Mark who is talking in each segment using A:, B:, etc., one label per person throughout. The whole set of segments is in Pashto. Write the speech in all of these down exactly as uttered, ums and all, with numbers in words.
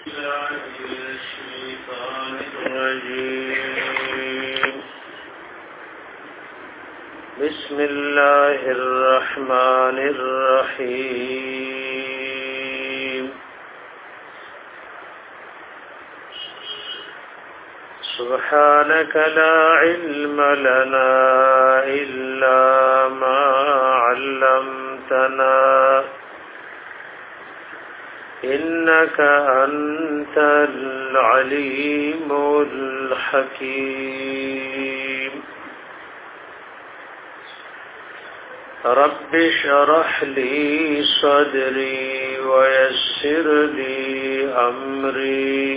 A: بسم الله الرحمن الرحيم سبحانك لا علم لنا إلا ما علمتنا إنك أنت العليم الحكيم رب اشرح لي صدري ويسر لي أمري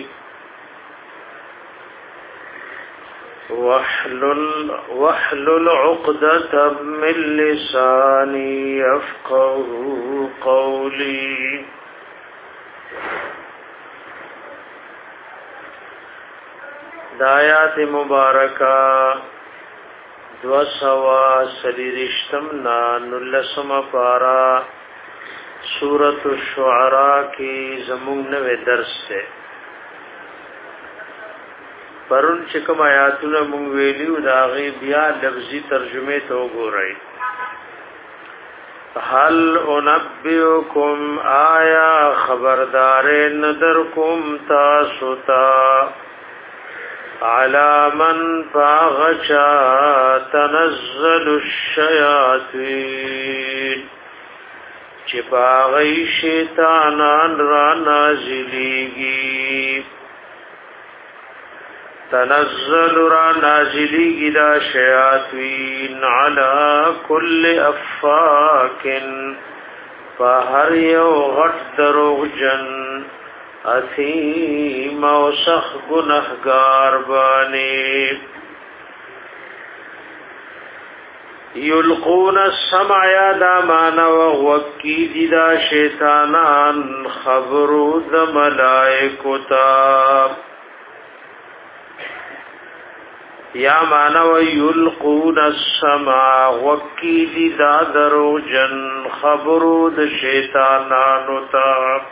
A: واحلل واحلل عقدة من لساني يفقهوا قولي دایات مبارکہ دو سوا سلیرشتم نا نلسم پارا سورة الشعراء کی زمون نوے درس سے پرون چکم آیاتنا مونگ ویلیو داغی بیا لفظی ترجمه تو گو رئی حل انبئکم آیا خبردار ندرکم تاسوتا على من فاغشا تنزل الشياطين چپاغی شیطانان را نازلیگی تنزل را نازلیگی دا شیاطین على كل افاک فهر یو غٹ دروغ جن اثیم و سخ گنہگار بانی یلقون السمع یادا مانا وغوکی دیدا شیطانان خبرو دا ملائکتا یا مانا ویلقون السمع وغوکی دیدا درو جن خبرو دا شیطانانو تا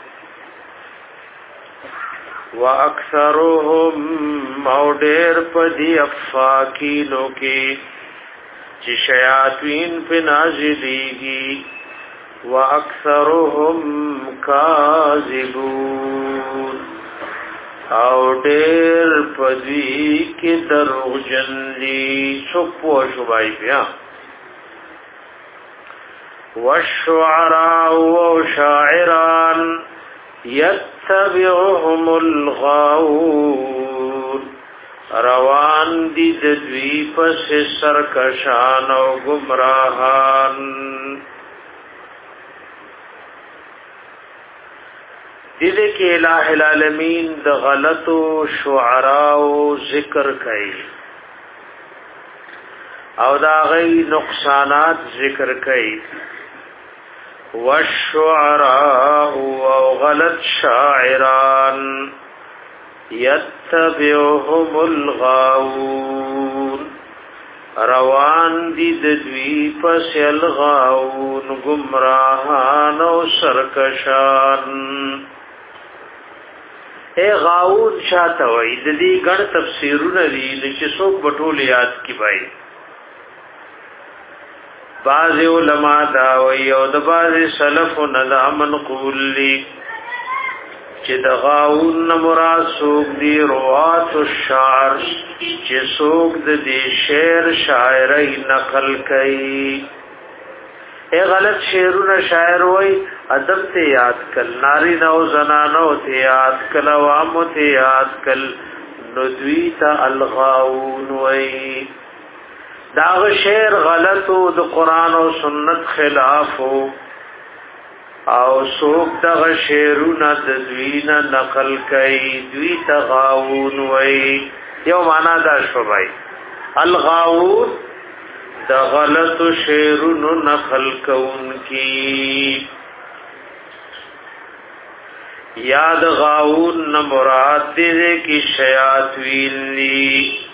A: واکثرهم مودیر پدی افاکینو کی چی شیاطین پی نازلیگی واکثرهم کاذبون او دیر پدی کی دروغ جنلی چپو شبائی پیا والشعراء وشاعران یتبعهم الغاوون روان دی دوی پس سرکشان و گمراهان دیده که الہ العالمین د غلط و شعراء و ذکر کئی او دا غی نقصانات ذکر کئی والشعراء وغلط شاعران يتبعهم الغاوون روان دی دوی پس الغاوون گمراهان و سرکشان اے غاوون شاتوئی دی گڑ تفسیرون دی لچه سوک بطول یاد کی بائی بعض علماء داوی او د بعض سلف ندا منقول لی چې د غاون مراد سوق دی روات الشعر چې سوق د دې شعر شاعری نقل کوي اے غلط شعرونه شاعر وای ادب ته یاد کل ناری نو زنانو ته یاد کل عوام ته یاد کل ندویتا الغاون وای داغ شعر غلطو د قرآن و سنت خلافو او سوک داغ شعرون ددوین نقل کئی دوی تغاون وی یو معنی دا شو بھائی الغاون دا غلط شعرون نقل کون کی یاد غاون نمراد دے کی شیاطین لی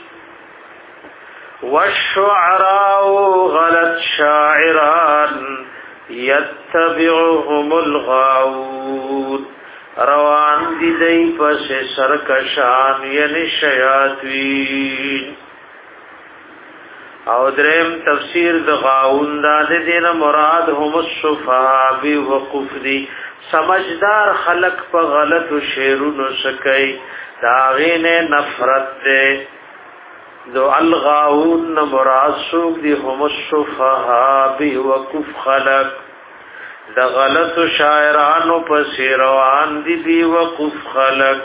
A: والشعراء غلط شاعران يتبعهم الغاوون روان دی دی پس سرکشان یعنی شیاطین. او درم تفسیر د غاون دا د دین مراد هم الصفا بی وقف دی سمجھدار خلق په غلط شعرونو سکي داغین نفرت دے دو الغاون مراد سوق دی هم الصفا بی وقف خلق د غلط شاعرانو پس روان دی بی وقف خلق.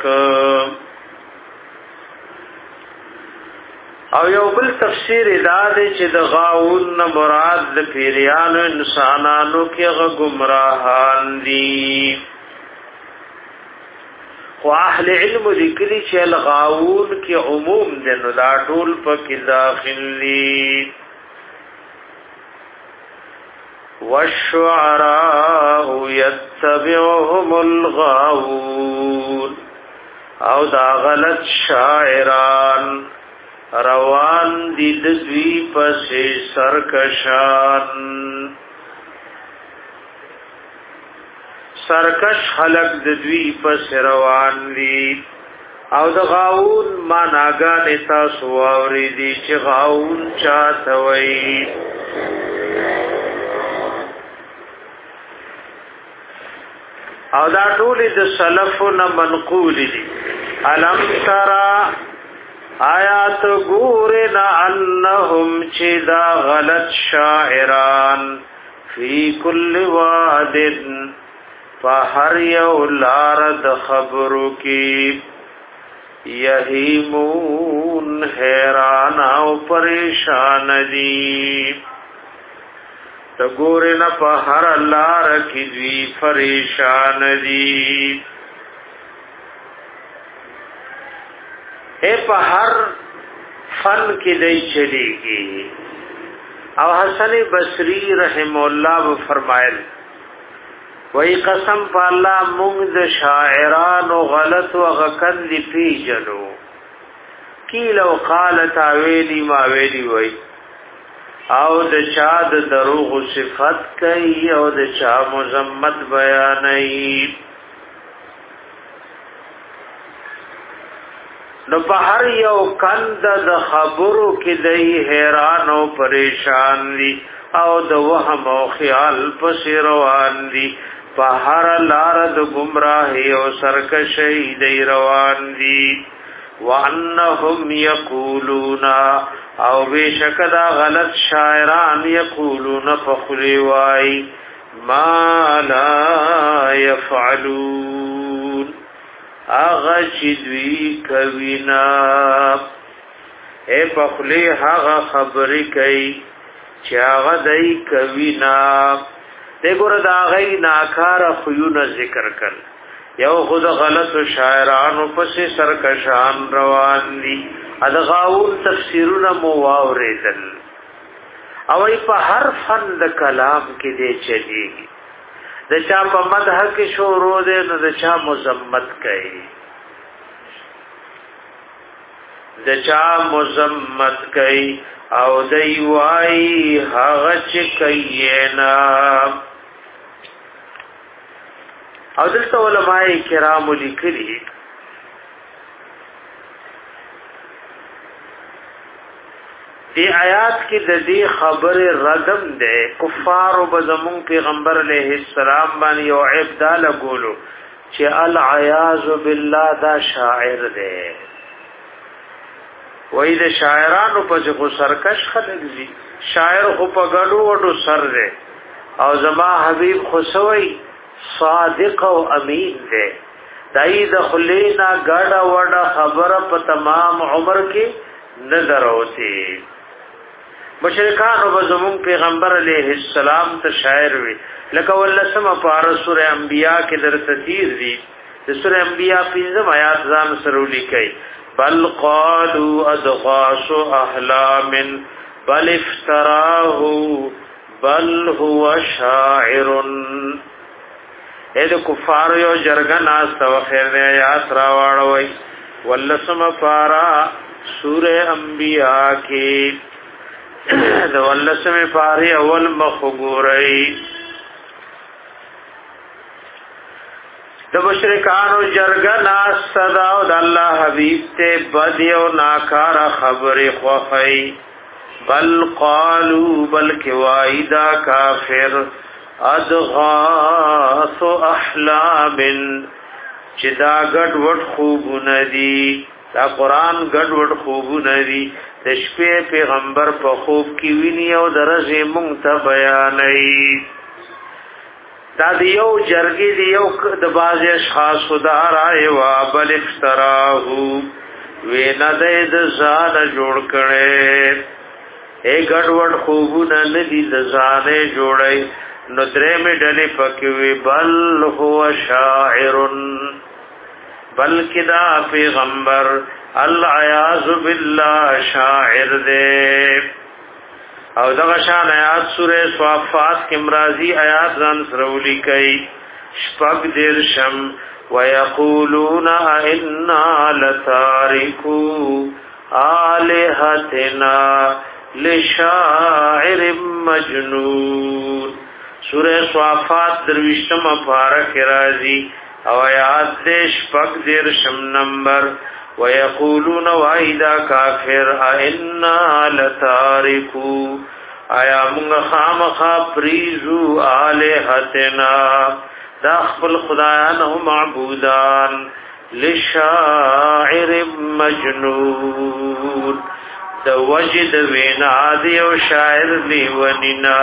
A: او یو بل تفسیر دا دی چې د غاون مراد د پیریانو انسانانو کې غ گمراهان دي. خو اهل علم لیکلي چې الغاون کې عموم دی نو دا ټول پکې داخل دي. والشعراء يتبعهم الغاوون او دا غلط شاعران روان دی دوی پس سرکشان سرکش خلق دوی پس روان دی. او د غاون ما ناگان تاسو واوری دی چې غاون چاته وی. او دا ټول د سلفنا منقول دي. الم ترى آیات ګورنا انهم چې دا غلط شاعران فی کل واد فهر یو لار د خبرو کی یهیمون حیران او پریشان دی. تا ګورنا په هر لار کی دوی پریشان دی. اے په هر فن کې دی چلیږي. او حسن بصری رحم الله فرمایل وای قسم په الله موږ د شاعرانو غلط او غکن دی پیجنو کیلو قالت اویلی ما ویلی وای او د چا د دروغ صفت کوي او د چا مذمت بیانوي. نو په هر یو کند د خبرو کې دی حیران او پریشان دي او د وهم او خیال پس روان دي. په هر لار د گمراهي او سرکشي دی روان دي. وانهم یقولون او بشک دا غلط شاعران یقولون فخلی وای ما لا يفعلون اغا چدوی کوینا. اے پخلی هغه خبری کئی چی آغا دی کوینا. دی گور دا غی ناکار خیون ذکر کر یو خود غلط شاعرانو پس سرکشان روان دی. ادغاون تفسیرون مواوریدل او ای په هر فن د کلام کې دی چلیږي. د چا په مدح کې شروع ده نو د چا مذمت کوي د چا مذمت کوي او دی وای هغه چې کوي نه. او دلته علماء کرام لیکلي دی آیات کی د دې خبر ردم ده کفار او بزمون پیغمبر علیہ السلام باندې او عبدال ګولو چې العیاذ بالله دا شاعر ده. وای د شاعرانو په څو سرکش خلک دي. شاعر خو په ګډو وډو سر ده او زما حبیب خصوی صادق او امین ده. دای د خلینا ګډا وډا خبره په تمام عمر کې نظر اوتی. مشرکان او زمون پیغمبر علیہ السلام ته شاعر وی لکه ولسمه پار سورہ انبیاء کې درته تیر دي. د سورہ انبیاء پنځم آیات ځان سره لیکي بل قالوا اضغاث احلام بل افتراه بل هو شاعر. اې د کفار یو جرګه ناس تو خیر دی آیات را واړوي ولسمه پارا سورہ انبیاء کې د ولسمه پاری اول مخ ګورئ د مشرکانو جرګنا صدا او د الله حبیب ته بدی او ناکار خبر خوفی بل قالوا بل کوایدا کافر ادغاث احلام چدا گډ وډ خوبونه دي دا قران گډ وډ خوبونه دي د شپې پیغمبر په خوب کې ویني او درځي مونږ ته بیانې دا دیو جرګي دیو د باز اشخاص خدای او بل افتراه وینا د ځان جوړ کړي اے گډ وډ خوبونه ندي د ځانه جوړي نو درې می ډلې پکې وی بل هو شاعر بلکې دا پیغمبر العیاذ بالله شاعر دې او دا شان آیات سورہ صافات کې مرضی آیات ځان سرولي کوي شپږ درشم ويقولون إنا لتاركو آلهتنا لشاعر مجنون سورہ صافات درویشتم پارک رازی او آیات دیش پک دیر شم نمبر ویقولون وائدہ کافر اینا لتارکو آیا منگ خام خواب پریزو آلہتنا دا خپل خدایان و معبودان لشاعر مجنون دا وجد وینا دی و شاعر لیونینا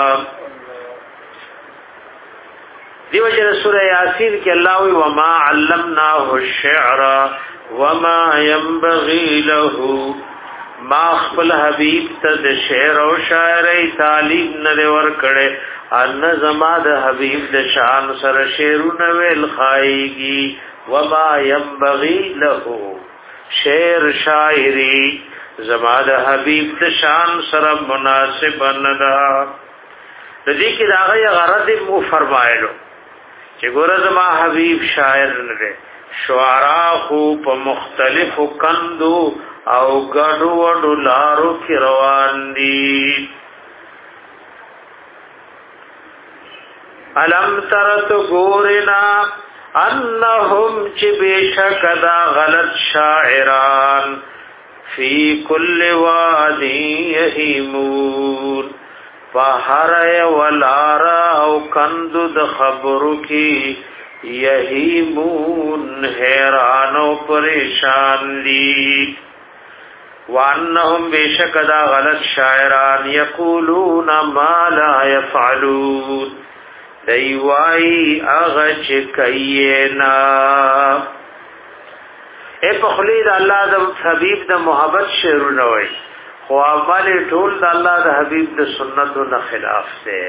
A: دیو جن سورہ یاسین کی اللہ وی وما علمناه الشعر وما ينبغي له ما خپل حبیب ته شعر او شاعری تعلیم نه ور کړي ان زما د حبیب د شان سره شعرونه ویل خایږي وما ينبغي له شعر شاعری زما د حبیب د شان سره مناسب نه ده د دې کې داغه غرض مو فرمایلو چې ګوره زما حبیب شاعر نه دی شعرا خو په مختلفو کندو او ګډو وډو لارو کې روان دي الم ترت ګورنا انهم چې بشک دا غلط شاعران فی کل وادی یهیمون فهر ولارا او کندو د خبرو کی یهیمون حیران او پریشان دی وانهم بشک دا غلط شاعران یقولون ما لا يفعلون دیوائی اغچ کئینا اے پخلید اللہ دا حبیب دا محبت شعرونه وی خو اول ټول د الله د حبیب د سنتو نه خلاف ده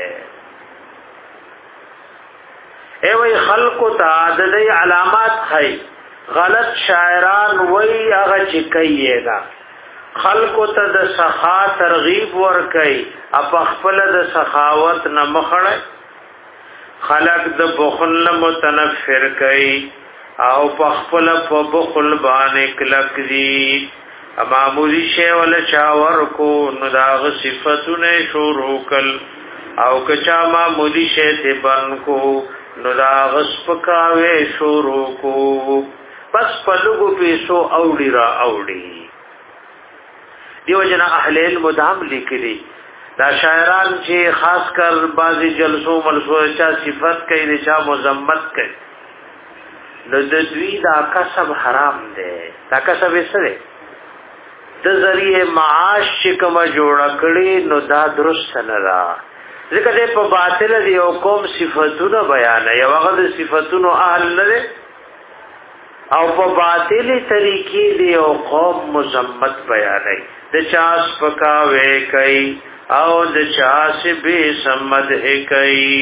A: ای وی خلق ته د علامات خی غلط شاعران وی هغه چې کوي خلق ته د سخا ترغیب ور کوي اپ خپل د سخاوت نه مخړه خلق د بخل متنفر کوي او په خپل په بخل باندې کلک دي معمولی شی ولا چاور کو نو داغ صفاتونه شروع کل او کچا معمولی شی ته بن کو نو داغ سپکاوي شروع کو بس پلوغو پیسو اوړي را اوړي دیو جنا اهل المدام لیکلي دا شاعران چې خاص کر بعضی جلسو ملسو چا صفات کوي چا مذمت کوي نو د دوی دا کسب حرام دی دا کسب یې سره د ذریعہ معاش چې کوم جوړ کړي نو دا درست نه را ځکه دې په باطل دی او کوم صفاتونه بیان یو هغه د صفاتونو اهل نه او په باطل طریقې دی او قوم مذمت بیانای د چاس پکاوي کوي او د چاس به سمد ہے کوي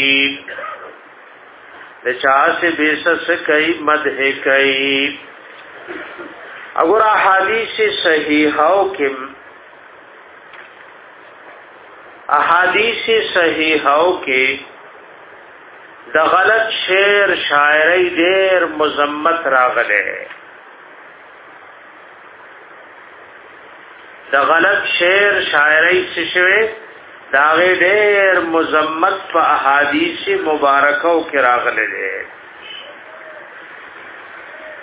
A: د چاس به سس کوي مد ہے کوي اگر احادیث صحیحو کې احادیث صحیحو کې د غلط شعر شاعری ډېر مذمت راغله د غلط شعر شاعری څه شوی دا ډېر مذمت په احادیث مبارکو کې راغله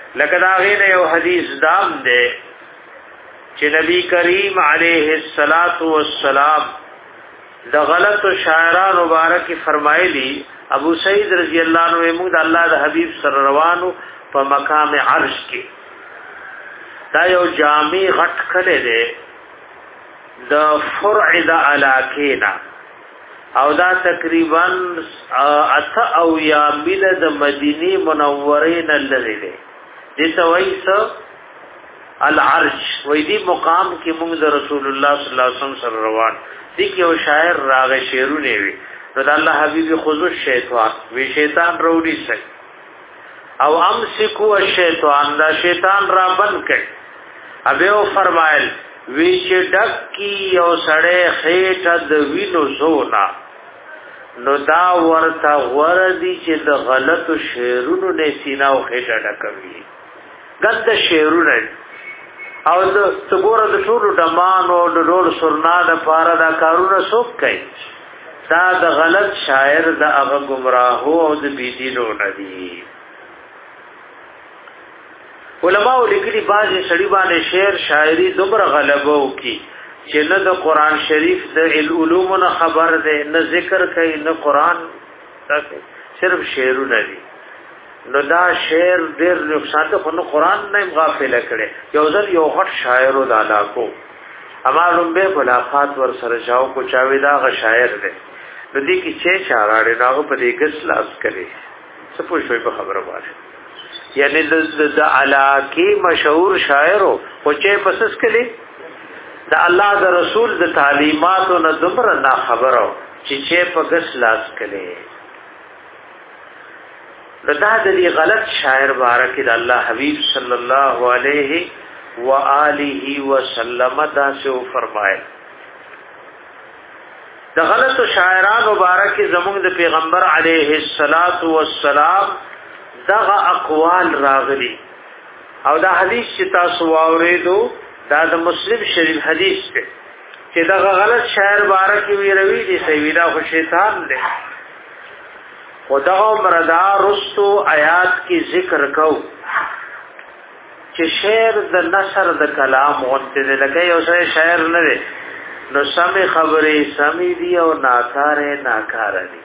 A: لکه دا غیر یو حدیث دام دے چې نبی کریم علیه الصلاۃ والسلام د غلط شاعران مبارک فرمایلی ابو سعید رضی اللہ عنہ موږ د الله د حبیب سره روانو په مقام عرش کې دا یو جامع غټ کړي دي د فرع د علاقینا او دا تقریبا اته او یا میل د مدینه منوره نه لري دي د تویس العرش وې دې مقام کې موږ د رسول الله صلی الله علیه وسلم سره روان دي کې یو شاعر راغی شعرونه وی نو د الله حبیب خذو الشیطان وی شیطان وروړي سي او امسکو الشیطان دا شیطان را بند کړ ابه او فرمایل وی چې ډک کی یو سړی خېټه د وینو زونا نو دا ورته وردی چې د غلطو شعرونو نه سینا او خېټه ډکوي ګند شعرونه او د څګور د ټولو دمانو د ډول سرنا د پاره دا کارونه څوک کوي دا د غلط شاعر د هغه گمراهو او د بيدینو ندي علماء لیکلي بعضی سړي باندې شعر شاعري دومره غلبو کی چې نه د قران شریف د علوم نه خبر ده نه ذکر کوي نه قران تاسو صرف شعرونه دي نو دا شعر ډېر نقصان ده خو نو قران نه غافل کړي یو ځل یو غټ شاعر د علاقو امالم به ملاقات ور سره جاو کو چاوي دا غ شاعر ده نو دې کې چې شاعر راغو په دې کې سلاس کړي څه پوه شوي په خبره وایي یعنی د د علاقه مشهور شاعر او چې پسس کړي د الله د رسول د تعلیماتو نه دمر نه خبرو چې چې په ګس لاس کړي دا د دې غلط شاعر بارک د الله حبیب صلی الله علیه و آله وسلم دا سو فرمایل د غلط شاعران مبارک زموږ د پیغمبر علیه الصلاۃ والسلام دغه اقوال راغلي او دا حدیث چې تاسو واورېدو دا د مسلم شریف حدیث دی چې دغه غلط شاعر بارک وی روي دي سیدا خو شیطان دی خدا مردا رستو آیات کی ذکر کو چې شعر د نثر د کلام وانته لګي او سره شاعر نه دی نو سمې خبرې سمې دی او ناکارې ناکار دي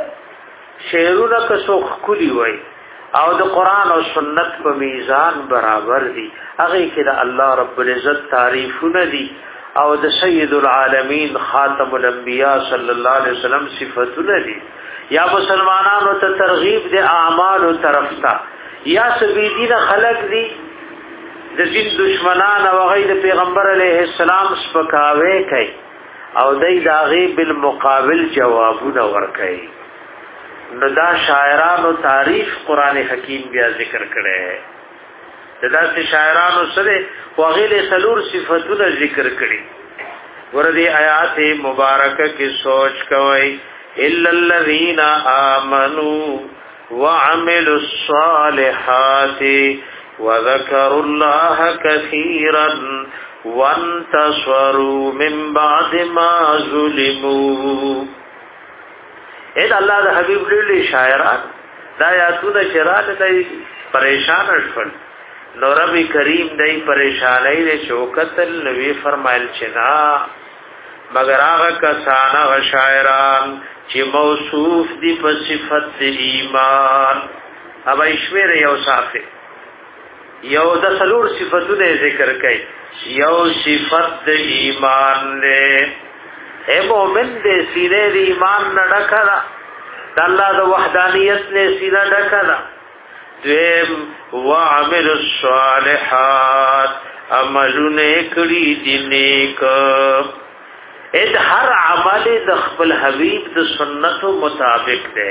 A: شعرونه که څوک کلی وای او د قران او سنت په میزان برابر دي هغه کې د الله رب العزت تعریفونه دي او د سید العالمین خاتم الانبیاء صلی الله علیه وسلم صفاتونه دي یا مسلمانانو ته ترغیب د اعمال او طرف تا یا سبیدین خلق دي د دین دشمنان او غیر پیغمبر علیه السلام سپکاوي کوي او دای داغي بالمقابل جوابونه ورکوي نو دا شاعرانو تعریف قران حکیم بیا ذکر کړي دا داسې شاعرانو سره وغیر سلور صفاتونه ذکر کړي ورته آیات مبارکه کې سوچ کوي الا الذين امنوا وعملوا الصالحات وذكروا الله كثيرا وانتصروا من بعد ما ظلموا اې الله د حبيب له شاعران دا یاتونه چرال دای پریشان شول نو رب کریم دای پریشانای له شوکت نوې فرمایل چنا مگر هغه کسانه شاعران چې موصوف دي په صفت ایمان او ایشمیر یو صافه یو د سلور صفاتونه ذکر کړي یو صفت ایمان له اے مومن دې سینې د ایمان نه ډکړه د الله د وحدانیت نه سینه ډکړه دیم وعمل الصالحات عملونه کړي دي نیک اې هر عمل د خپل حبیب د سنتو مطابق ده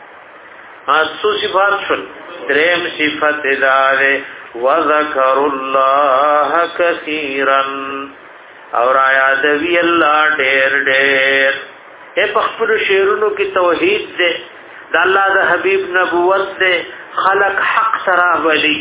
A: اسو صفات شل دریم صفت دار وذکر الله کثیرا اور یاد وی الله ډېر ډېر اے خپل شعرونو کې توحید ده د الله د حبیب نبوت ده خلق حق سره ولی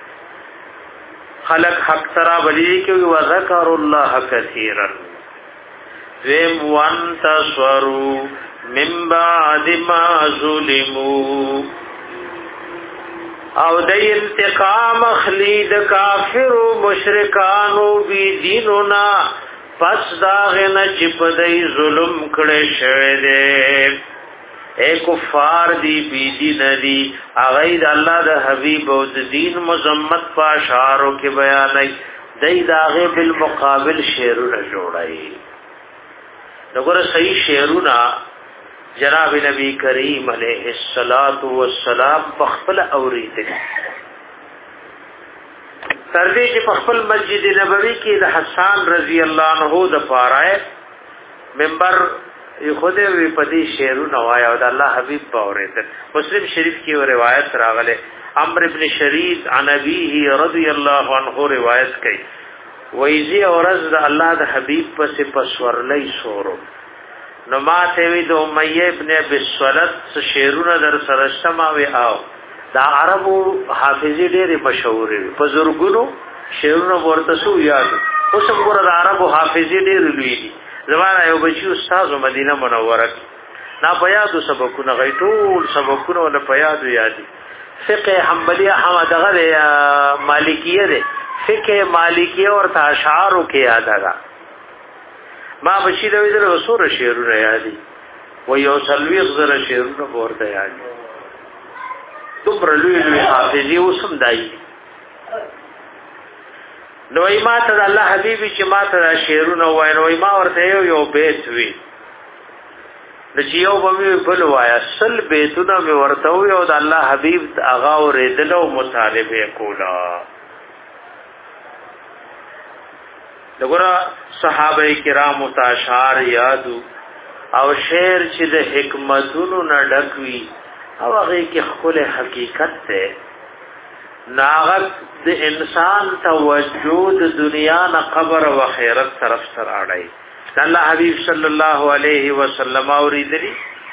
A: خلق حق سره ولی کې وذکر الله کثیرا ذم وانتصروا من بعد ما ظلموا او د انتقام خلید کافر و مشرکانو بی دینونا پس داغنا چپدئی ظلم کڑے شوے دے اے کفار دی بی دین دی اغید اللہ دا حبیب و دین مزمت پاشارو کے بیانائی دی داغے بالمقابل شیرون جوڑائی نگر صحیح شیرونا جناب نبی کریم علیہ الصلوۃ والسلام پخپل اوریدل تردی چې پخپل مسجد نبوی کې د حسان رضی الله عنه د پاره منبر خود وی پدی شعرونه وایا او د الله حبیب په اوریدل مسلم شریف کې روایت راغله عمرو ابن شرید عن ابيه رضی الله عنه روایت کوي وایزی اورز د الله د حبیب پس پسورلې سورو نو ما ته وی د امیہ ابن ابي سولت شعرونه در سرشتما وی او دا عربو حافظی ډېر مشهور دي په زورګونو شعرونه ورته سو یاد اوس موږ د عربو حافظی ډېر لوی دي زمانہ یو بچی استاد مدینه منوره نا پیادو سبقونه غیټول سبقونه ول پیادو یادي فقه حنبلیه حمدغه مالکیه ده فقه مالکیه اور اشعارو کې یاد راغله ما بشیر وی در وسور شعرونه یادي و یو سلویغ زره شعرونه ورته یادي دومره لوی لوی حافظي اوسم دای نو ایما ته الله حبیبي چې ما ته شعرونه وای نو ایما ورته یو یو بیت وی د چې یو به بل وای اصل بیتونه مې ورته وی او د الله حبیب اغا اوریدل او مطالبه کولا دغه صحابه کرام متاشار یادو او شعر چې د حکمتونو نه ډکوي او هغه کې خپل حقیقت ته ناغت د انسان توجه د دنیا نه قبر او آخرت طرف سره اړای الله حبیب صلی الله علیه وسلم اوریدلی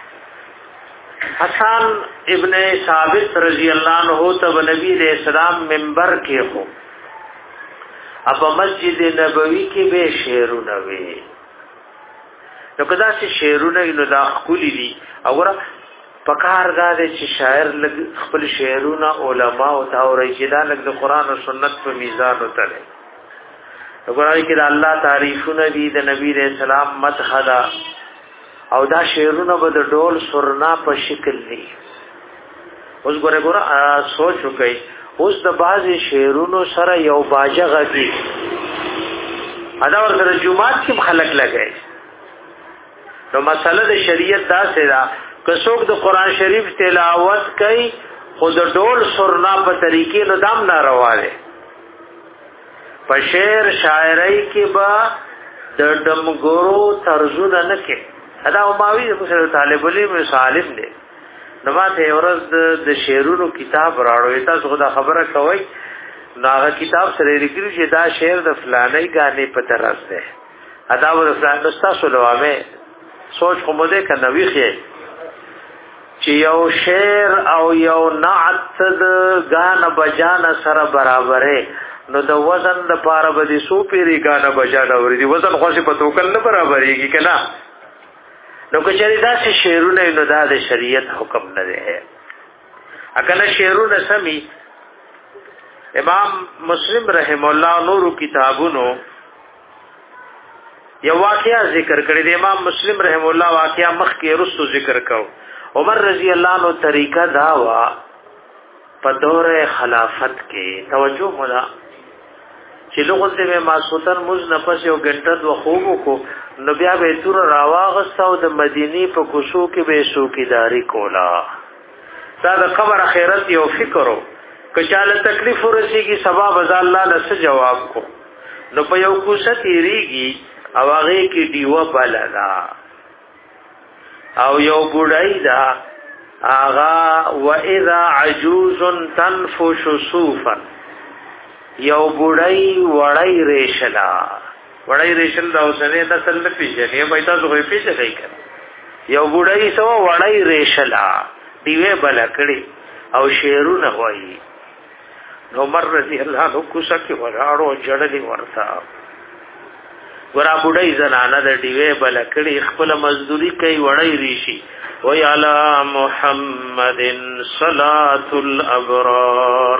A: حسان ابن ثابت رضی الله عنه ته نبی علیہ السلام منبر کې هو اب مسجد نبوی کې به شعرونه وي نو کدا چې شعرونه نو دا خولي دي اور پکار غاده چې شاعر لګ خپل شعرونه علما او تاوري چې دا لګ د قران او سنت په میزان وتره وګورئ کې د الله تعریفونه دي د نبی رسول الله مدح دا او دا شعرونه به د ډول سرنا په شکل دي اوس ګوره ګوره سوچ وکړئ اوس د بعضی شعرونو سره یو باجه غږی ادا ورته جمعات کې خلق لګای نو مسله د شریعت دا سره که څوک د قران شریف تلاوت کوي خود ډول سرنا په طریقې نو دام ناروا دی په شعر شاعری کې با د دمګورو طرزونه نه کې ادا ماوی د طالب العلم صالح دی نو ماته ورځ د شعرونو کتاب راړو تاسو خدا خبره کوي ناغه کتاب سره لیکلي چې دا شعر د فلانه غانې په طرز ده ادا ور فلانه تاسو لوامه سوچ کومه ده ک نوې خې چې یو شعر او یو نعت د غان بجان سره برابرې نو د وزن د پاره به سو پیری غان بجان اوري دي وزن خو په توکل نه برابرېږي کنه نو کچری دا چې شعرونه نو دا د شریعت حکم نه ده اکل شعرونه سمي امام مسلم رحم الله نور کتابونو یو واقعا ذکر کړی دی امام مسلم رحم الله واقعا مخ کې رسو ذکر کو عمر رضی الله عنه طریقہ دا وا په دور خلافت کې توجه مولا چې لغته میں ماسوتن مز نفس یو غنټه دو خوبو کو نو بیا به تور راواغستاو د مدینی په کوشو کې به شوکیداری کولا دا د خبر اخرت یو فکرو کچاله تکلیف ورسیږي سبب ازا الله نس جواب کو نو په یو کوڅه تیریږي او هغه کې دیوه بلدا او یو بډای دا اغا واذا عجوز تنفش صوفا یو بډای وړای ریشلا وړای ریشل دا اوسنه د سل نه پیژنې به تاسو غوې پیژنې کړه یو بډای سو وړای ریشلا دیوه بل کړي او شعرونه وایي نو عمر رضی الله عنه کوڅه کې وراړو جړلې ورتا ورا بډای زنانه د دیوه بل کړي خپل مزدوري کوي وړای ریشي وعلى محمد صلاة الابرار.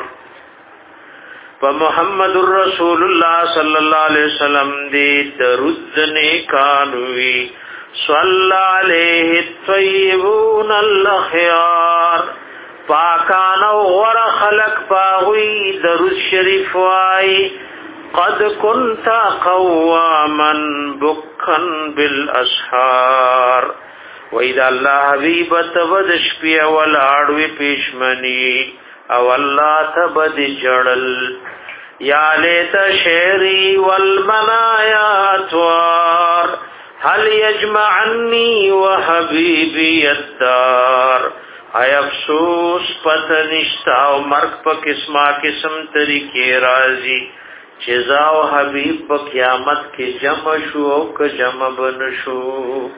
A: فمحمد رسول الله صلی الله علیه وسلم دې درود نیکانوي صلی علیه الطیبون الاخیار پاکان اور خلق پاوی درود شریف وای قد كنت قواما بكا بالاسحار. وإذا الله حبیب تبد شپی ولاړوي پېشمنی او الله تبد جړل یا لیت شعری والمنایا اتوار هل يجمعني وحبيبي الدار. ای افسوس پتنشتا او مرگ پا قسمہ قسم طریقے رازی چیزا و حبیب پا قیامت کے جمع شو او که جمع بنشو.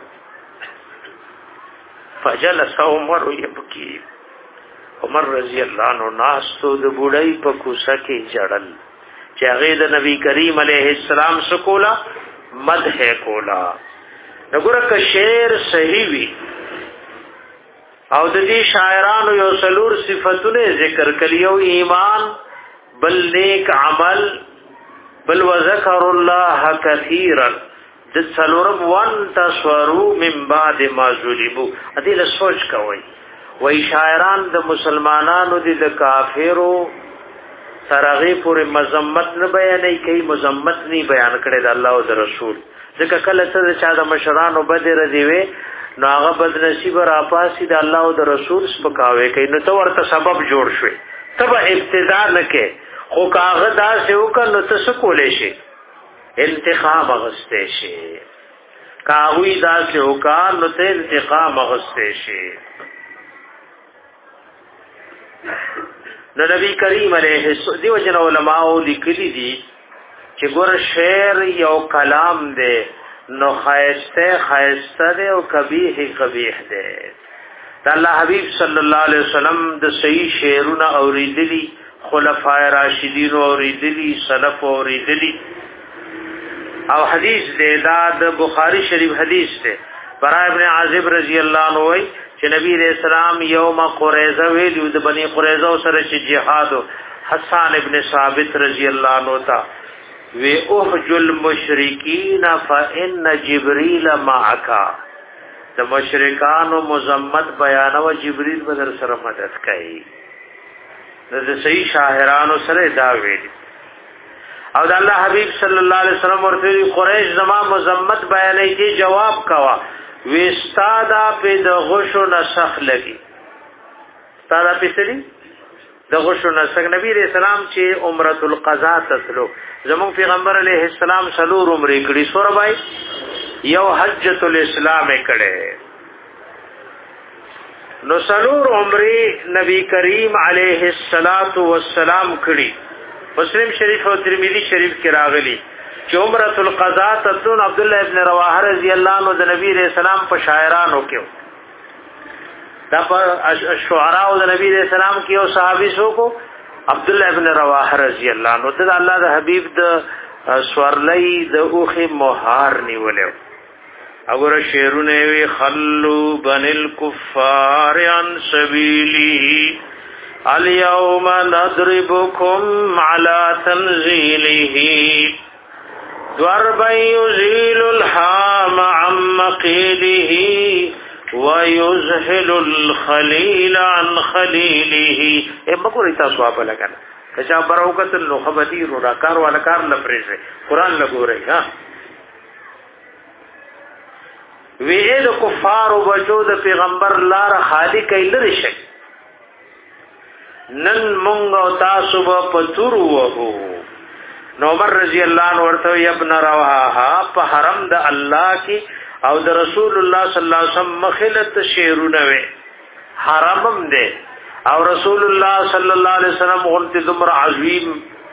A: فجلس عمر یبکی عمر رضی اللہ عنہ ناستو د بوڑای پا کوسا کے جڑل چاگه د نبی کریم علیہ السلام سکولا مدح کولا. نگورک شعر صحیح وی او د دې شاعرانو یو سلور صفاتونه ذکر کړیو ایمان بل نیک عمل بل وذکر الله کثیرا د سلورم وان تصوروا من بعد ما ظلموا. دې له سوچ کوي وای شاعران د مسلمانانو دي د کافرو سرغه پورې مذمت نه بیانې کوي مذمت نه بیان کړي د الله او د رسول. ځکه کله چې چا د مشرانو بدر دی وي نو هغه بد نصیب را پاسي د الله او د رسول سپکاوي کوي نو ته ورته سبب جوړ شوي تبه ابتدا نه کې خو کاغه دا سه وکړ نو ته څه کولې شي انتقام غسته شي کاوی دا سه وکړ نو ته انتقام غسته شي. نو نبی کریم علیه السلام دی وجه علماء لیکلي دي چې ګور شعر یو کلام دی نو خایسته خایسته ده او قبیح قبیح ده. دا الله حبیب صلی الله علیه وسلم د صحیح شعرونه اوریدلی خلفای راشدین اوریدلی سلف اوریدلی او حدیث ده دا د بخاری شریف حدیث ده. برا ابن عازب رضی الله عنه وی چې نبی رسول سلام یوم قریظه ویلو د بنی قریظه سره چې جهاد حسان ابن ثابت رضی الله عنه تا وی احج المشرکین فإن جبریل معک. د مشرکانو مذمت بیان او جبریل بدر سره مدد کوي. د صحیح شاعرانو سره دا ویل او د الله حبیب صلی الله علیه وسلم ورته قریش زما مذمت بیانې کی جواب کوا وی استادا په د غشو نسخ لګي استادا په سړي د غشو نسخ. نبی رسول الله چې عمره القضاء تسلو زمون پیغمبر علیہ السلام سلور عمرې کړي سور بای یو حجۃ الاسلام کړي نو سلور عمرې نبی کریم علیہ الصلات والسلام کړي. مسلم شریف او ترمذی شریف کې راغلي چې عمره القضاء تسلون عبد الله ابن رواحه رضی الله عنه د نبی رسول الله په شاعرانو کې دا په الشعراء او د نبی رسول الله کې او صحابي سو کو عبد الله ابن رواحه رضی الله عنه د الله د حبیب د سورلې د اوخه مہار نیولیو. اگر شعرونه وی خلوا بن الكفار عن سبیلی اليوم نضربكم على تنزيله ضرب يزيل الحام عن مقيله ويزهل الخليل عن خليله. اے بکوری تاسو اپ لگا کچا بروکت نو خبدیر را کار والا کار لپریزه قران لګورئ ها وی د کفار او بچو د پیغمبر لار خالق ایلری شي نن مونږ او تاسو په پتور وو. نو عمر رضی الله عنه ورته ابن رواحه په حرم د الله کې او د رسول الله صلی الله علیه وسلم مخلت شعرونه وي حرمم ده او رسول الله صلی الله علیه وسلم غلط دمر عظیم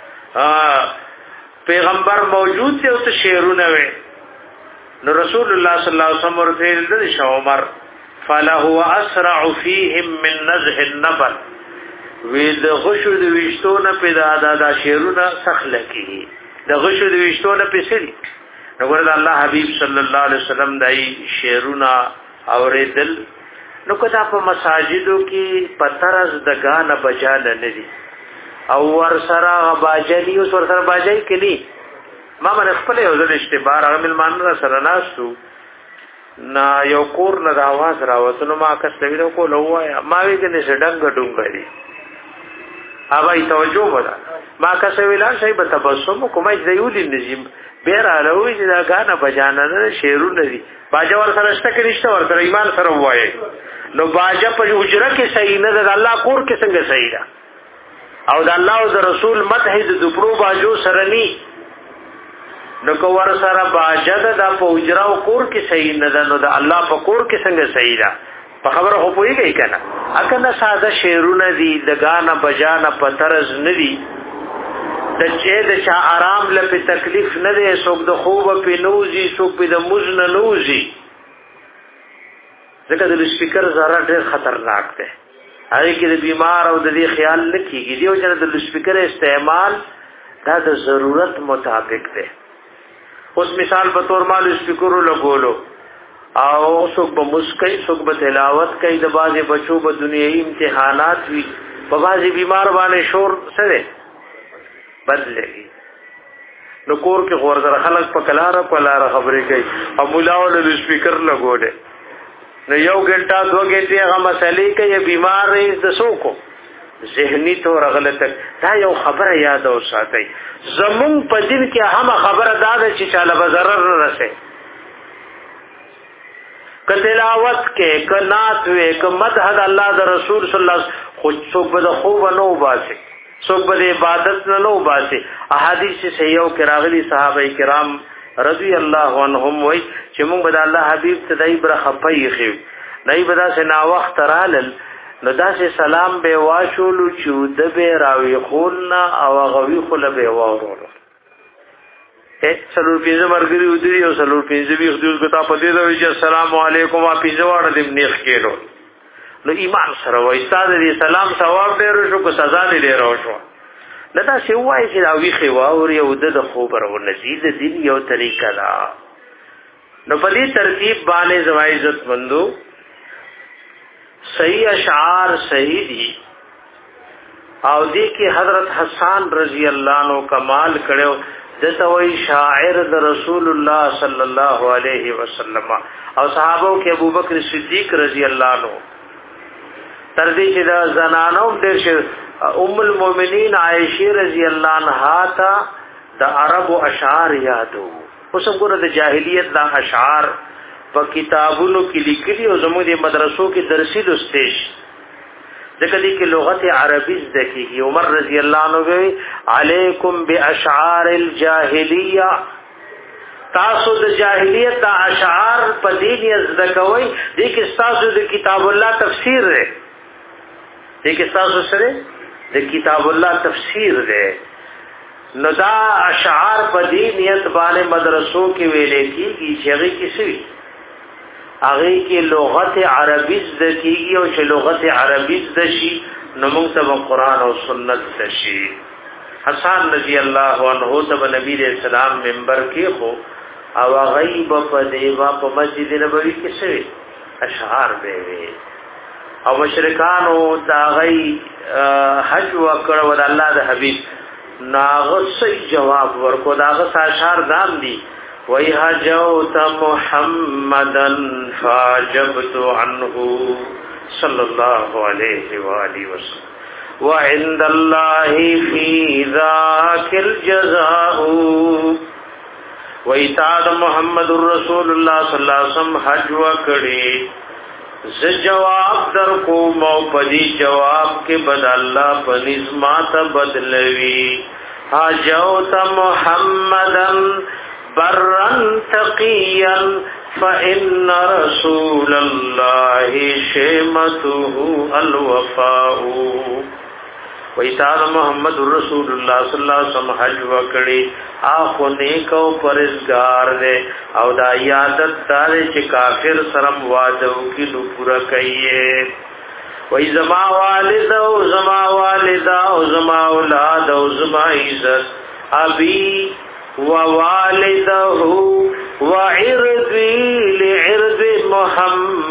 A: پیغمبر موجود ته او شعرونه وي. نو رسول الله صلی الله علیه وسلم ورته د عمر فله اسرع فيهم من نزح النبل وی د غشو د وشتونه په دا د شعرونه سخله کی د غشو د وشتونه په سری نو ګور الله حبیب صلی الله علیه وسلم دای شعرونه اوریدل نو کدا په مساجدو کې پترز د غانا بجال نه دي او ور سره باجلی او ور سره باجای کلی ما من خپل یو ځل اشتبار عامل مان سره ناسو نا یو کور نه د आवाज راوته نو ما کښته ویلو کو لوایا ما وی کنه سډنګ ډونګړي اوبای توجه ودا ما کښته ویلان شي به تبسم کومه ځایولې نجیم بیر علوی چې دا غانا بجانا نه شیرونه دي باجا ور سره شته کې نشته ور سره ایمان سره وایي نو باجا په حجره کې صحیح نه ده الله کور کې څنګه صحیح ده او د الله او د رسول مدح د دپرو باجو سره ني نو کو ور سره باجا د په حجره او کور کې صحیح نه ده نو د الله په کور کې څنګه صحیح ده په خبره خو پوهیږي کنه اکنه ساده شیرونه دي د غانا بجانا په طرز نه دي د چې د چا آرام لپاره تکلیف نه دی څوک د خوب په نوزي څوک په د مزن نوزي ځکه د سپیکر زره ډېر خطرناک دی هغه کې د بیمار او د دې خیال نه کیږي دی او چې د سپیکر استعمال دا د ضرورت مطابق دی اوس مثال په تور مال سپیکر لګولو او څوک به مسکای څوک به تلاوت کوي د بازي بچو په دنیوي امتحانات وي په بازي بیمار باندې شور سره بدلېږي نو کور کې غور سره خلک په کلاره په لاره خبرې کوي او مولاونه د سپیکر لګولې نو یو غنټه دو غنټه هغه مسلې کوي بیمار یې د سوکو ذهني تور غلطه دا یو خبره یاد او ساتي زمون په دین کې هم خبره دا ده چې چاله به ضرر نه رسي کتلاوت کې کنات وې کمدح الله د رسول صلی الله علیه وسلم خو څوک به خوب نه وباسي څوک به عبادت نه نو باسي احادیث صحیحو کې راغلي صحابه کرام رضی الله عنهم وای چې موږ به الله حبیب ته دای بر خپي خو نه به دا سنا وخت رالل نو دا سه سلام به واشولو چې د به راوي خولنا او غوي خل به وورو اے سلور پیزه مرګري ودی او سلور پیزه به خدای کو تا په دې دا چې السلام علیکم وا پیزه واړه دې نیخ کېلو نو ایمان سره وای استاد دې سلام ثواب ډیر شو کو سزا دې ډیر شو لدا سی وای چې دا وی خو او یو د خبر او نزيد دین یو طریقه دا نو په دې ترتیب باندې زوای عزت مندو صحیح اشعار صحیح دي او دې کې حضرت حسان رضی الله عنه کمال کړو دته وای شاعر د رسول الله صلی الله علیه وسلم او صحابه کې ابوبکر صدیق رضی الله عنه تر دې چې دا زنانو ډېر شه ام المؤمنین عائشه رضی الله عنها تا د عربو اشعار یادو اوس وګوره د جاهلیت دا اشعار په کتابونو کې لیکلي او زموږ د مدرسو کې درسي لوستېش ځکه دې کې لغت عربي زده کیږي عمر رضی الله عنه وی علیکم باشعار الجاهلیه تاسو د جاهلیت د اشعار په دې نه زده کوئ دې کې تاسو د کتاب الله تفسیر دی دې کې تاسو سره د کتاب الله تفسیر دی نو دا اشعار په دې نیت باندې مدرسو کې ویلې کیږي چې هغه کیسوي هغه کې لغت عربي زده کیږي او چې لغت عربي زده شي نو موږ ته قرآن او سنت تشي حسان رضی الله عنه ته نبی رسول الله منبر کې خو او غیب په دیوا په مسجد نبوي کې شوی اشعار به وي او مشرکانو دا غي حج وکړو د الله د حبيب ناغه جواب ورکو داغه اشعار دام دي وای حجوت محمدن فاجبت عنه صلی الله علیه و آله وسلم وعند الله في ذاك الجزاء وایتاد محمد رسول الله صلی الله علیه وسلم حج وکړي ز جواب در کو مو پدی جواب کې بد الله پنځ ماته بدلوي حجوت محمدن برا تقيا فإن رسول الله شيمته الوفاء ویتاد محمد رسول الله صلی الله علیه وسلم حج وکړي اخو نیکو پرزگار دے او دا عیادت دارے چې کافر سرم وعدو کی نو پورا کئیے وی زما والد او زما والدہ او زما اولاد او زما عزت ابی و والدہ و عرضی لعرض محمد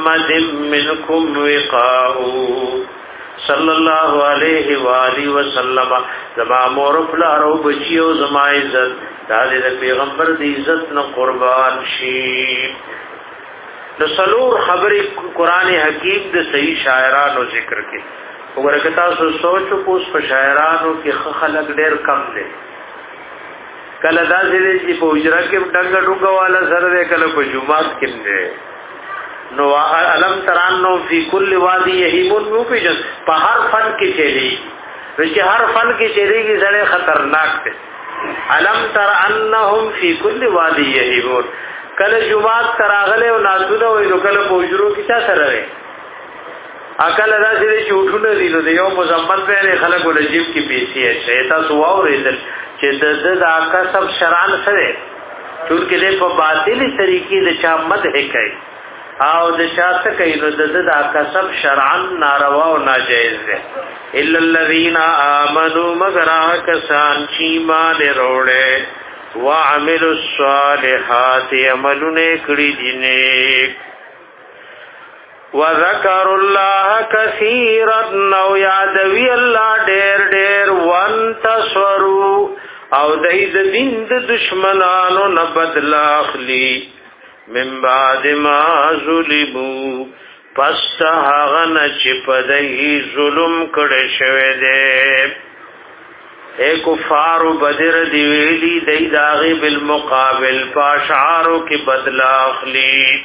A: محمد منکم وقاء صلی الله علیه و آله وسلم. زما مور پلارو بچیو زما عزت دا د پیغمبر د عزت نه قربان شي. نو سلور خبرې قران حکیم د صحیح شاعرانو ذکر کې وګوره که تاسو سوچو پوس په شاعرانو کې خلک ډېر کم دي. کله دا چې په اجرا کې ډنګ ډوګه والا سره کله په جمعات کې دي. نو علم ترانو فی کل وادی یهیمون مو پیجن په هر فن کې چلی چې هر فن کې چلیږي ځله خطرناک دی. علم تر انهم فی کل وادی یهیمون کله جمعات تراغله او نازونه وي نو کله پوجرو کې چا سره وي اکل دا چې چوټونه دي نو یو مزمت به خلک ول جیب کې پیسې شي تاسو واورېدل چې د د آقا سب شران سره ټول کې په باطلی طریقې د چا مدح کوي او د شاته کوي نو د د کسب شرعا ناروا او ناجائز ده. الا الذين امنوا مگر کسان چې ایمان وروړي وعملوا الصالحات عملونه کړی دي نیک وذكروا الله كثيرا نو یادوي الله ډېر ډېر وانتصروا او د دین د دشمنانو نه بدلا اخلي من بعد ما ظلمو پس هغه نه چې پدای ظلم کړي شوی دی. اے کفار بدر دی ویلی دی داغي بالمقابل پاشعارو کې بدلا اخلي.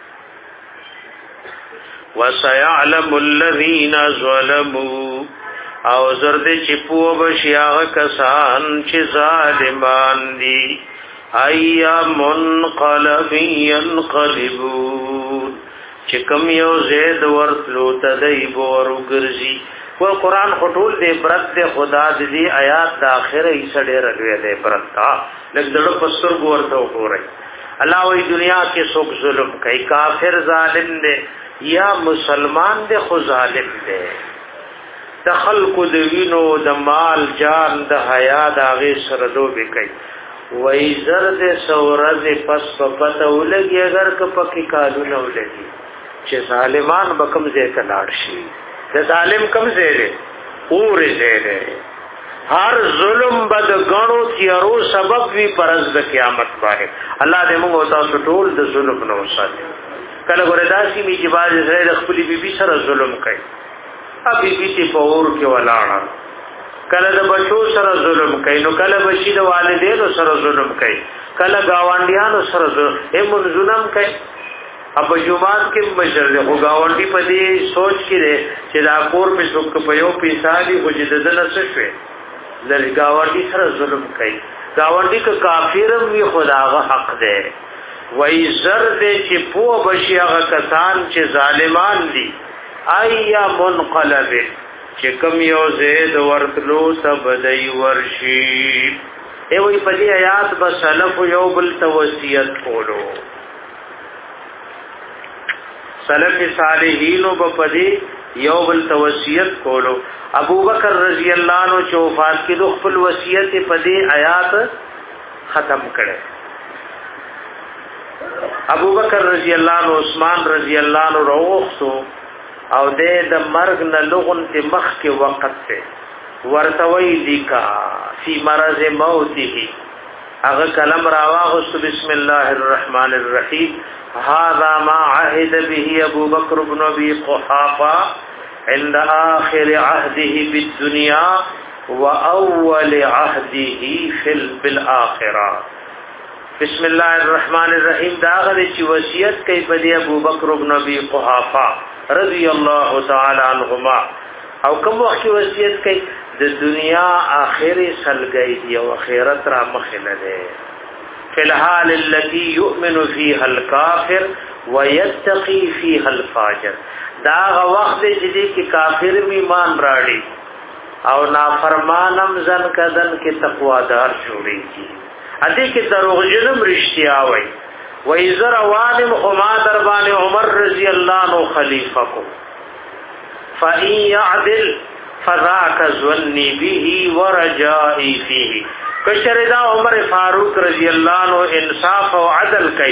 A: وسيعلم الذين ظلموا او زرد چې پوه بشي هغه کسان چې ظالمان دي ایا منقلب ينقلبون چې کوم یو زید ورتلو تدای بورو ګرځي. و قرآن خطول دې برت دې خدا دې آیات د اخره یې سړې رلوي دې برتا لکه دړو پستر ورته وګورئ. الله وی دنیا کې څوک ظلم کوي کافر ظالم دې یا مسلمان دې خو ظالم دې د خلق د وینو د مال جان د حیا د هغه سره دوه کوي وای زرد سورز پس پته ولګي اگر ک پکې کالونه ولګي چې ظالمان بکم زې کلاړ شي د ظالم کم زې اورې زې هر ظلم بد غنو تیارو سبب وی پرز د قیامت باندې الله دې موږ تاسو ټول د ظلم نه وساتي. کله ګرداسي می جواز اسرائیل خپل بیبي سره ظلم کوي ا بیبي ته په اور کې ولاړه کله د بچو سره ظلم کوي نو کله بچی د والدینو سره ظلم کوي کله گاونډیانو سره ظلم هم ظلم کوي. اب جمعات کې مشر له گاونډي په دې سوچ کې چې دا کور په څوک په یو پیسې دی خو چې د نه څه شوي د گاونډي سره ظلم کوي. گاونډي که کافرم وي خداغه حق دی. وای زر دې چې پوه بشي هغه کسان چې ظالمان دي ایا منقلب چې کوم یو زید ورتلو سبدای ورشي. ای وی په دې آیات بسلف یو بل توصیت کولو سلف صالحین په دې یو بل توصیت کولو. ابو بکر رضی الله عنه چې وفات کړي خپل وصیت په دې آیات ختم کړي. ابو بکر رضی الله عنه عثمان رضی الله عنه روغتو او دې د مرګ نه لغون ته مخ کې وخت ته ورتوي لیکا فی مرض موته هغه کلم راواغست بسم الله الرحمن الرحیم هذا ما عهد به ابو بکر بن ابي قحافه عند آخر عهده بالدنيا واول عهده في بالاخره. بسم الله الرحمن الرحیم دا غره چې وصیت کوي په ابو بکر بن ابي قحافه رضی الله تعالی عنهما او کوم وخت وصیت کوي د دنیا اخري سلګي دی او اخرت را مخنه ده. فی الحال التي يؤمن فيها الكافر ويتقي فيها الفاجر دا وخت چې کې کافر ایمان راړي او نافرمانم ځن کدن کې تقوا دار جوړيږي. ا دې کې دروغجنم رښتیا وایي وَإِذَا روانم خما دربان عمر رضی اللہ عنہ خلیفہ کو فَإِن يَعْدِلْ فَذَاكَ ظُنِّي بِهِ وَرَجَائِي فِيهِ کشردا عمر فاروق رضی اللہ عنہ انصاف او عدل کئی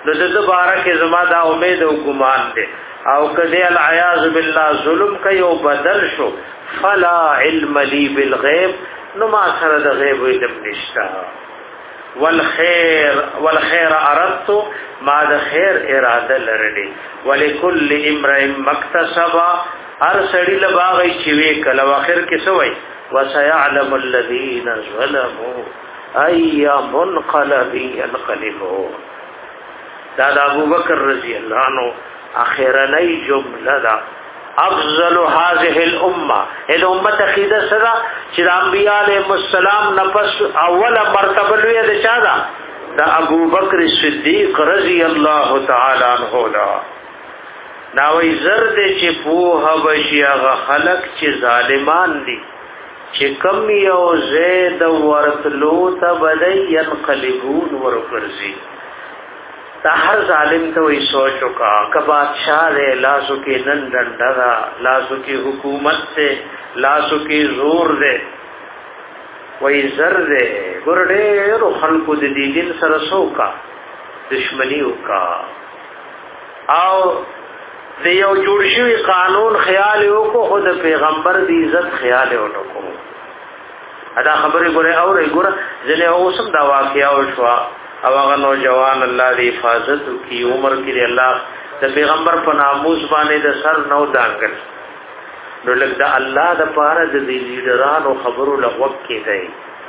A: نو د بارک زما دا امید او ګمان دي او کدی العیاذ بالله ظلم کوي او بدل شو فلا علم لي بالغیب نو ما سره د غیب علم نشتا والخير والخير اردت ما د خیر اراده لرلې ولکل امرئ مکتسب هر سړی له باغی چې وی کله اخر کې سوې وسيعلم الذين ظلموا اي منقلب ينقلبون دا د ابو بکر رضی الله عنه اخرنی جمله دا افضل هذه الامه الامه عقیده سره چې د انبیاء علیهم السلام نفس اوله مرتبه لوی د چا دا د ابو بکر صدیق رضی الله تعالی عنہ دا دا وی زرد چې په حبشي هغه خلق چې ظالمان دي چې کم یو زید ورتلو ته بدای ينقلبون ورکرزي تا هر ظالم ته وی سوچو کا ک بادشاہ دے لاسو کې نن ډنډا لاسو کې حکومت سے لاسو کې زور دے وی زر دے ګرډه رو خلق د دین سره سوکا دشمنی وکا او د یو جوړ شوی قانون خیال یو کو خود پیغمبر دی عزت خیال یو کو ادا خبره ګره او ګره ځله اوسم دا واقعیا او شوا او هغه نوجوان الله دی حفاظت کی عمر کې الله د پیغمبر په ناموس باندې د سر نو دانګل نو لکه الله د پاره د لیډرانو خبرو لغوب کې دی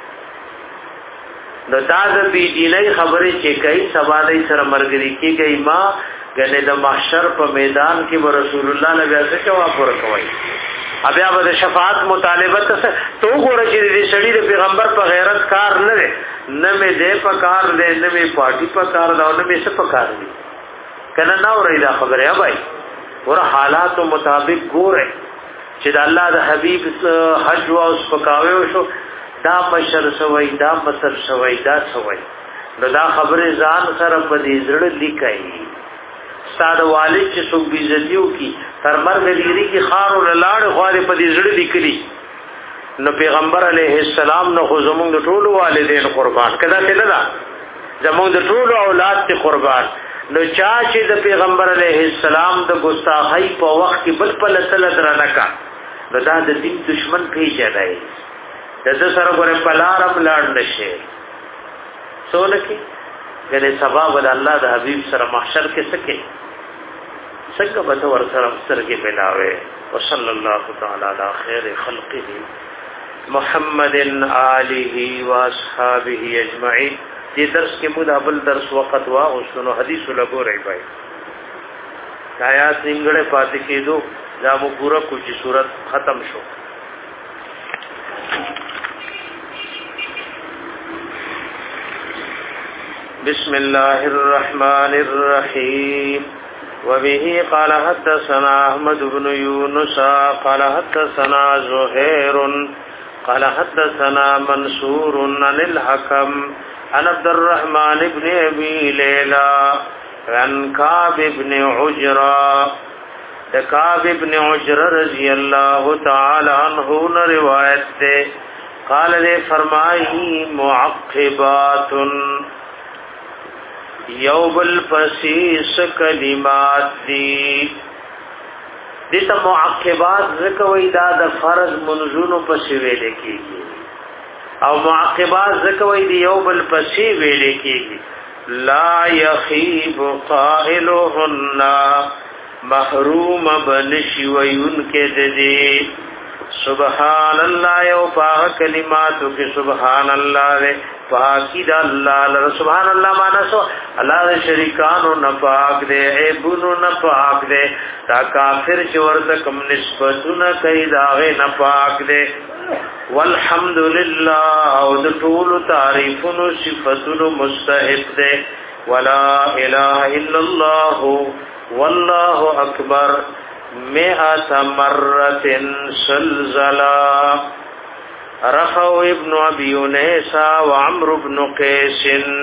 A: نو دا د بی دیني خبرې چې کوي سبا دې سره مرګري کېږي ما غنه د محشر په میدان کې به رسول الله نبی څه جواب ورکوي بیا به شفاعت مطالبه ته تو ګوره چې دې سړي د پیغمبر په غیرت کار نه لري نه مې دې په کار دې نه مې پارټي په کار دا نه مې څه په کار دي کنه نو ریدا خبره بھائی ور حالات مطابق ګوره چې د الله د حبيب حج او اس پکاوي شو دا مشر سوي دا مصر سوي دا سوي نو دا خبره ځان سره په دې زړه لیکي ستاد والد چې څوک بیزتیو کی تر مرګ لري کی خار او لاړ غواره په دې زړه لیکلي نو پیغمبر علیه السلام نو خو زموږ د ټولو والدین قربان کدا څه نه زموږ د ټولو اولاد ته قربان نو چا چې د پیغمبر علیه السلام د ګستاخی په وخت کې بل په لسل درنه کا نو دا د دین دشمن پیژنای د څه سره ګره پلارم لاړ نشي سولکی غنه سبب د الله د حبیب سره محشر کې سکے څنګه به ور سره سرګې ملاوي وصلی الله تعالی علی خیر خلقه محمد آله و اصحابہ اجمعین دې درس کې موږ بل درس وخت وا او شنو حدیث لګو رہی بھائی آیات نیمګړې پاتې کېدو دا مو پورا کوچی صورت ختم شو بسم الله الرحمن الرحيم وبه قال حدثنا احمد بن يونس قال حدثنا زهير قال حدثنا منصور عن الحكم عن عبد الرحمن بن ابي ليلى عن كعب بن عجرة كعب بن عجرة رضي الله تعالى عنه روایت ہے قال نے فرمائی معقبات یوب الفسیس کلمات دی دیتا معقبات ذکوی دا دا فرض منزونو پسی ویلے کی گی او معقبات ذکوی دی یوب الفسی ویلے کی گی لا یخیب قائلهن محروم بنشی ویون کے دی سبحان اللہ یو پاک کلماتو کی سبحان اللہ دے پاکی دا اللہ سبحان اللہ مانا سو اللہ دے شریکانو نپاک دے عیبونو نپاک دے تا کافر چورتکم نسبتو نکی داغے نپاک دے والحمدللہ او دطول تعریفنو صفتنو مستحب دے ولا الہ الا اللہ واللہ اکبر مئات مرت سلزلا رفع ابن ابي انيسا وعمرو بن قيس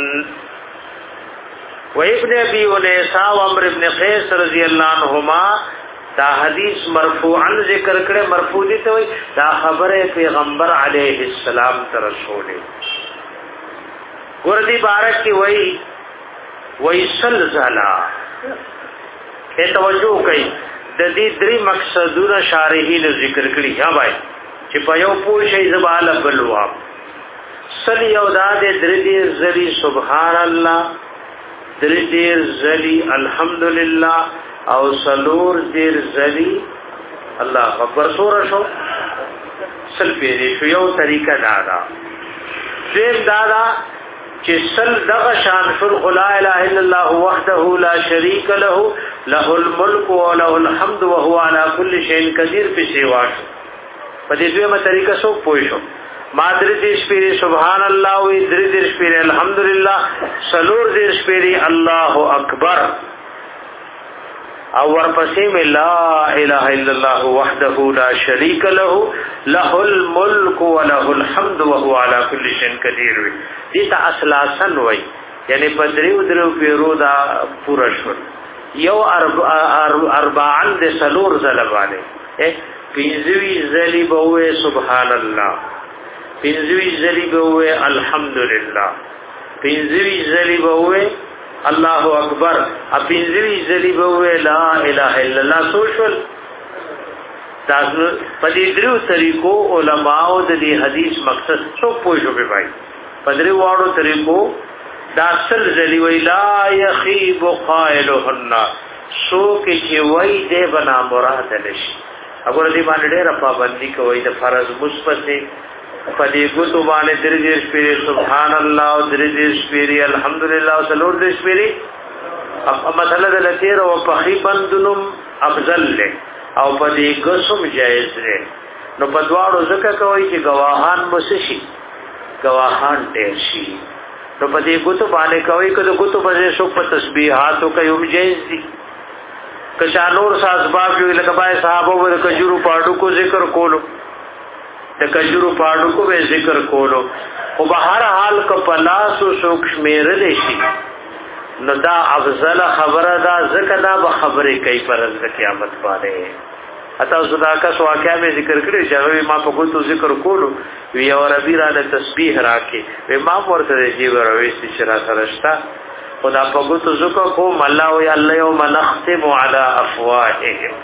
A: وابن ابي انيسا وعمرو بن قيس رضي الله عنهما دا حدیث مرفوعا ذکر کړه مرفوع دي ته وي دا خبره پیغمبر علیه السلام ته رسول ګور دي بارک کی وای ویسل زلا اے توجه کوي د دې درې مقصدونه شارحین ذکر کړي ها بھائی چې په یو پوه شي زبال بلوا سل یو د درې دې زری سبحان الله درې دې زری الحمدلله او سلور دې زری الله اکبر سور شو سل پیری شو یو طریقہ دادا دیم دادا چې سل دغه شان فل لا اله الا الله وحده لا شريك له له الملك وله الحمد وهو على كل شيء قدير په سیوا په دې دیمه طریقه سو پوه شو مادری دې شپې سبحان الله او درې دې شپې الحمدلله سلور دې شپې الله اکبر او ورپسې میں لا الہ الا الله وحده لا شریک له له الملك وله الحمد وهو على كل شيء قدير دې ته اصلاسن وای یعنی بدریو درو پیرو دا پورا شو یو اربعن د سلور زلباله پینځوي زلی بوې سبحان الله پینځوي زلی بوې الحمدلله پینځوي زلی بوې الله اکبر اپینځوي زلی بوې لا اله الا الله سوشل تاسو په دې درو طریقو علماء د دې حدیث مقصد څو پوښو به بھائی په درو واړو طریقو دا اصل زلی وی لا یخیب قائلهن سو کې چې وای دې بنا مراد نشي وګوره دې باندې ډېر پابندي کوي د فرض مثبت په دې ګوتو باندې درې دې شپې سبحان الله او درې دې شپې الحمدلله او څلور دې شپې اب مثلا د لتیر او په بندونم افضل له او په دې قسم جایز ده نو په دواړو ځکه کوي چې گواهان مسشي گواهان ډېر شي نو په دې ګوتو باندې کوي کله ګوتو باندې شو په تسبیحاتو کوي هم جایز دي کشانور ساسباب یو لکه بای صحابه ور کجورو پاړو کو ذکر کولو د کجورو پاړو کو به ذکر کولو او به هر حال ک پلاس او سوکشمیر لشي نو دا افضل خبره دا ذکر دا به خبره کوي پر د قیامت باندې اته زدا کا واقعیا می ذکر کړی چې ما په ګوتو ذکر کولو وی اور ابي را د تسبیح راکې و ما ورته دی وروي چې را سرشتہ خدا په ګوتو ذکر کوم الله او الله یوم نختم علی افواههم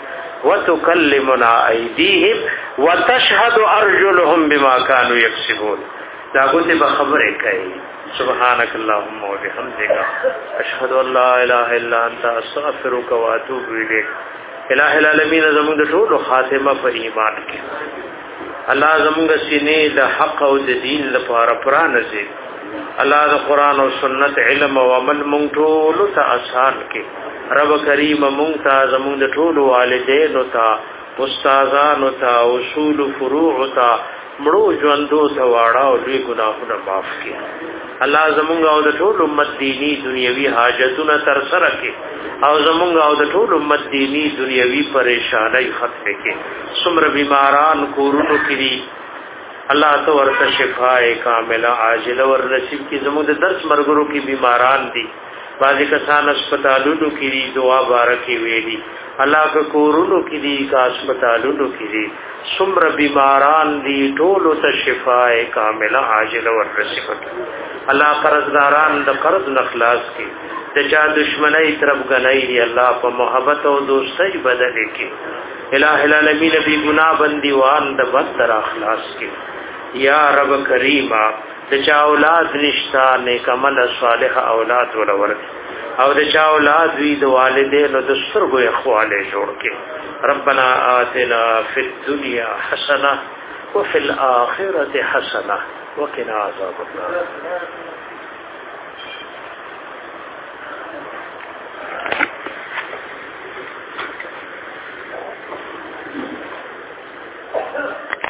A: وتكلمنا ايديهم وتشهد ارجلهم بما كانوا يكسبون دا ګوتې به خبره کوي سبحانك اللهم وبحمدك اشهد ان لا اله الا انت استغفرك واتوب اليك الہ العالمین زمون د ټول خاتمه په ایمان کې الله زمون سینې د حق او د دین لپاره پرانځي الله د قران او سنت علم او عمل مونږ ټول ته آسان کې رب کریم مونږ ته زمون د ټول والدین ته استادانو ته اصول فروع ته مړو ژوندو ته واړه او لوی ګناهونه معاف کړي الله زمونږ او د ټول امت دینی دنیوي حاجتونه تر سره کړي او زمونږ او د ټول امت دینی دنیوي پریشانای ختم کړي څومره بیماران کورونو کې الله تو ورته شفاء کامله عاجله ور نصیب کی زموږ د درس مرګرو کې بیماران دي بعضی کسان هسپتالونو کې دي دعا بارکي ویلي الله کو کورونو کې دي کا هسپتالونو کې دي څومره بیماران دي ټول ته شفاء کامله عاجله ور نصیب کړي الله قرضداران د قرض نخلاص کړي د چا دشمنی طرف غنۍ دی الله په محبت او دوستۍ بدل کړي الہ العالمین بی گناہ بندیوان د بدتر اخلاص کړي یا رب کریما د چا اولاد نشتا نیک عمل صالح اولاد ولور او د چا اولاد وی د والدینو د سترګو اخواله جوړ کړي ربنا آتنا فی الدنیا حسنه وفي الاخره حسنه وقنا عذاب النار